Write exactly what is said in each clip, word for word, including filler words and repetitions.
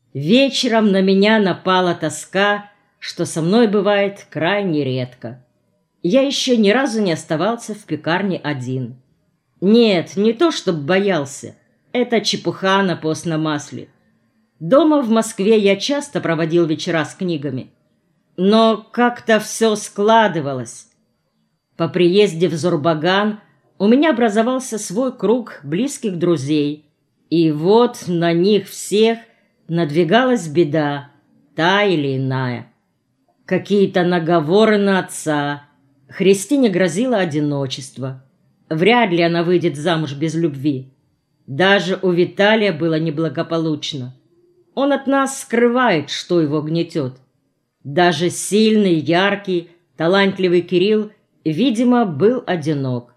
Вечером на меня напала тоска, что со мной бывает крайне редко. Я еще ни разу не оставался в пекарне один. Нет, не то чтоб боялся, это чепуха на постном масле. Дома в Москве я часто проводил вечера с книгами, но как-то все складывалось. По приезде в Зурбаган у меня образовался свой круг близких друзей, и вот на них всех надвигалась беда, та или иная. Какие-то наговоры на отца, Христине грозило одиночество. Вряд ли она выйдет замуж без любви. Даже у Виталия было неблагополучно. Он от нас скрывает, что его гнетет. Даже сильный, яркий, талантливый Кирилл, видимо, был одинок.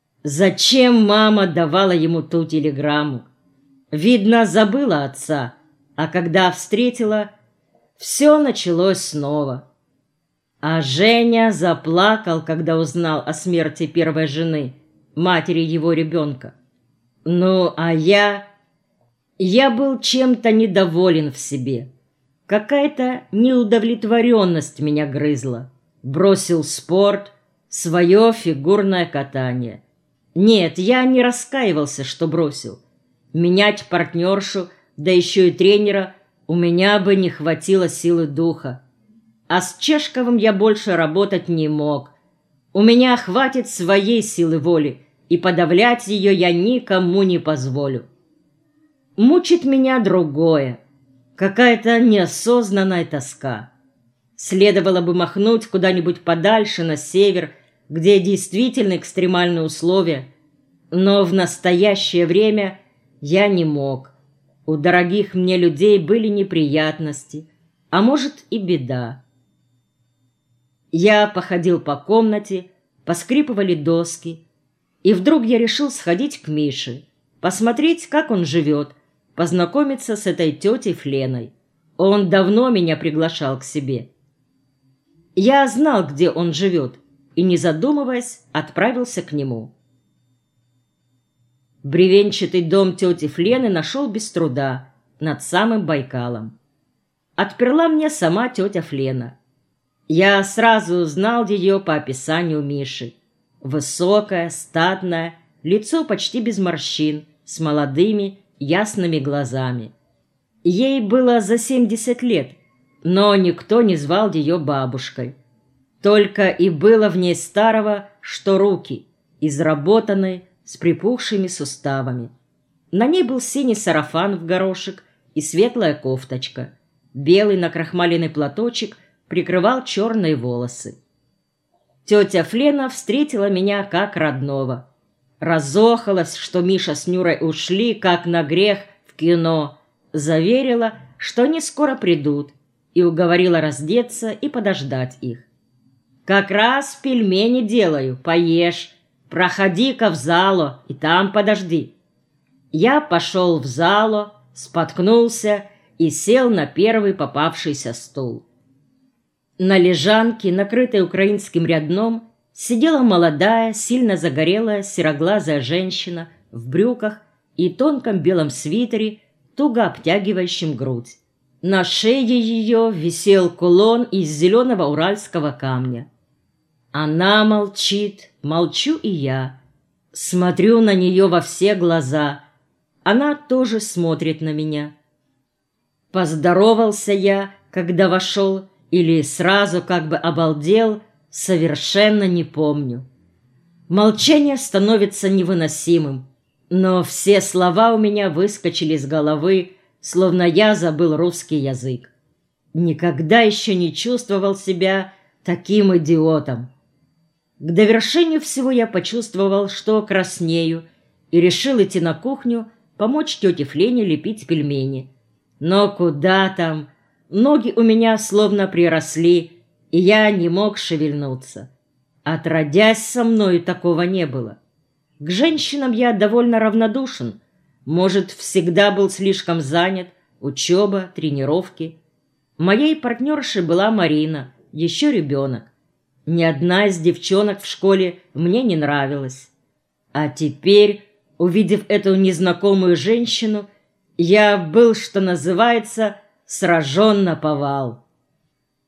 Зачем мама давала ему ту телеграмму? Видно, забыла отца, а когда встретила, все началось снова. А Женя заплакал, когда узнал о смерти первой жены, матери его ребенка. Ну, а я... Я был чем-то недоволен в себе. Какая-то неудовлетворенность меня грызла. Бросил спорт, свое фигурное катание. Нет, я не раскаивался, что бросил. Менять партнершу, да еще и тренера, у меня бы не хватило силы духа. А с Чешковым я больше работать не мог. У меня хватит своей силы воли, и подавлять ее я никому не позволю. Мучит меня другое, какая-то неосознанная тоска. Следовало бы махнуть куда-нибудь подальше, на север, где действительно экстремальные условия, но в настоящее время я не мог. У дорогих мне людей были неприятности, а может и беда. Я походил по комнате, поскрипывали доски, и вдруг я решил сходить к Мише, посмотреть, как он живет, познакомиться с этой тетей Фленой. Он давно меня приглашал к себе. Я знал, где он живет, и, не задумываясь, отправился к нему. Бревенчатый дом тети Флены нашел без труда, над самым Байкалом. Отперла мне сама тетя Флена. Я сразу узнал ее по описанию Миши. Высокая, статная, лицо почти без морщин, с молодыми, ясными глазами. Ей было за семьдесят лет, но никто не звал ее бабушкой. Только и было в ней старого, что руки, изработанные, с припухшими суставами. На ней был синий сарафан в горошек и светлая кофточка. Белый накрахмаленный платочек прикрывал черные волосы. Тетя Флена встретила меня как родного. Разохалась, что Миша с Нюрой ушли, как на грех, в кино. Заверила, что они скоро придут, и уговорила раздеться и подождать их. «Как раз пельмени делаю, поешь. Проходи-ка в залу и там подожди». Я пошел в залу, споткнулся и сел на первый попавшийся стул. На лежанке, накрытой украинским рядном, сидела молодая, сильно загорелая, сероглазая женщина в брюках и тонком белом свитере, туго обтягивающем грудь. На шее ее висел кулон из зеленого уральского камня. Она молчит, молчу и я. Смотрю на нее во все глаза. Она тоже смотрит на меня. Поздоровался я, когда вошел, или сразу как бы обалдел, совершенно не помню. Молчание становится невыносимым, но все слова у меня выскочили из головы, словно я забыл русский язык. Никогда еще не чувствовал себя таким идиотом. К довершению всего я почувствовал, что краснею, и решил идти на кухню, помочь тете Флене лепить пельмени. Но куда там? Ноги у меня словно приросли, и я не мог шевельнуться. Отродясь, со мною такого не было. К женщинам я довольно равнодушен. Может, всегда был слишком занят, учеба, тренировки. Моей партнершей была Марина, еще ребенок. Ни одна из девчонок в школе мне не нравилась. А теперь, увидев эту незнакомую женщину, я был, что называется, сражен наповал.